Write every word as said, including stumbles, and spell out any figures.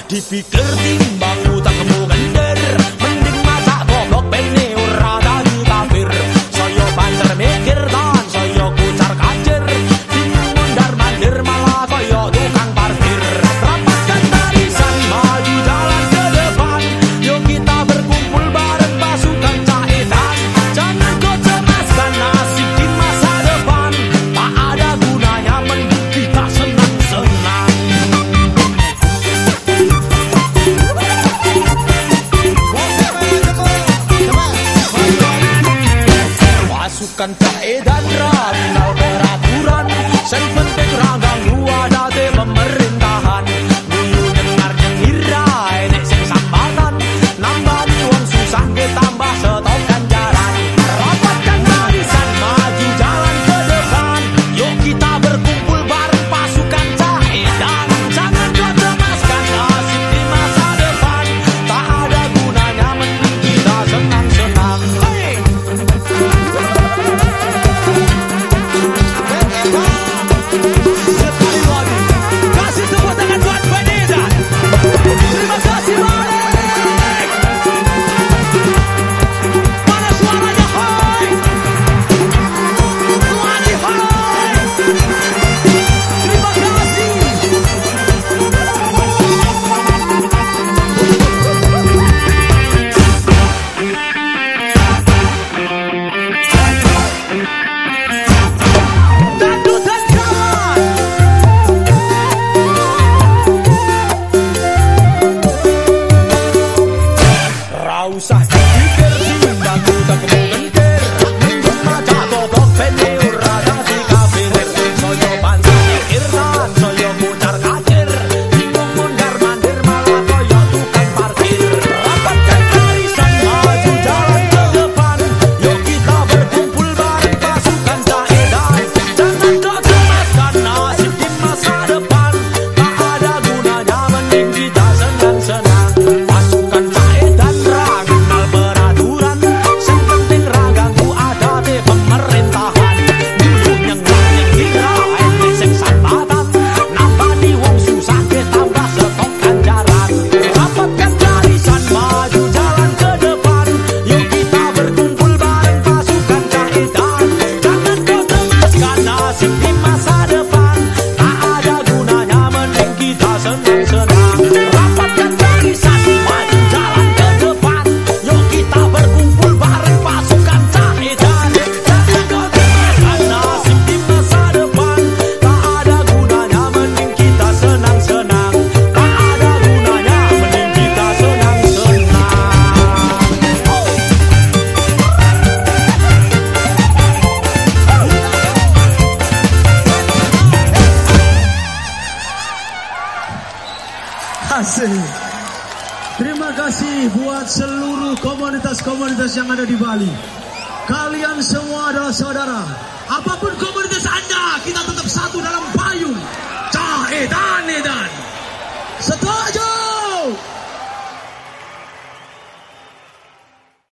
Dipikir timbang utang kemu gender, mending masak goblok bene ora dadi kafir. Saya banter mikir dan saya kucar kacir, bingung mondar mandir malah kaya tukang parkir. Rapatkan barisan maju jalan ke depan, yuk kita berkumpul bareng pasukan Caedan. Jangan kau cemaskan nasib di masa depan, tak ada gunanya mending kita senang-senang. Pasukan Caedan raminal peraturan, sen penting ragang gua date pemerintahan. Dulu dengar nyengir enek sing sambatan, nambani wong susah ke tambah stok ganjaran. Rapatkan barisan maju jalan ke depan, yuk kita berkumpul bareng pasukan Caedan. Jangan kau cemaskan nasib di masa depan, tak ada gunanya mending kita senang-senang. Hey! Sekali lagi, kasih tepuk tangan buat Caedan. Terima kasih banyak. Mana suaranya, hai? Lagi, hai. Terima kasih. Dangdutan kawan. Rausah dipikir timbang utang kemu gender, mending maca goblok bene ora dadi kafir. Saya banter mikir dan saya kucar kacir, bingung mondar mandir malah kaya tukang parkir. Rapatkan barisan maju jalan ke depan, yuk kita berkumpul bareng pasukan Caedan. Jangan kau cemaskan nasib di masa depan, tak ada gunanya mending kita senang-senang. Pasukan Caedan raminal peraturan, sen penting ragangku ada di pemerintahan. Dulu nyengir-nyengir enek sing sambatan, nambani wong susah ke tambah stok ganjaran. Rapatkan barisan maju jalan ke depan, yuk kita berkumpul bareng pasukan Caedan. Jangan kau cemaskan nasib di masa depan, tak ada gunanya mending kita senang-senang. Rapatkan barisan maju jalan ke depan, yuk kita berkumpul bareng pasukan Caedan. Jangan kau cemaskan nasib di masa depan, tak ada gunanya mending kita senang-senang. Tak ada gunanya mending kita senang-senang. Asik. Terima kasih buat seluruh komunitas-komunitas yang ada di Bali. Kalian semua adalah saudara. Apapun komunitas Anda, kita tetap satu dalam payung Caedan.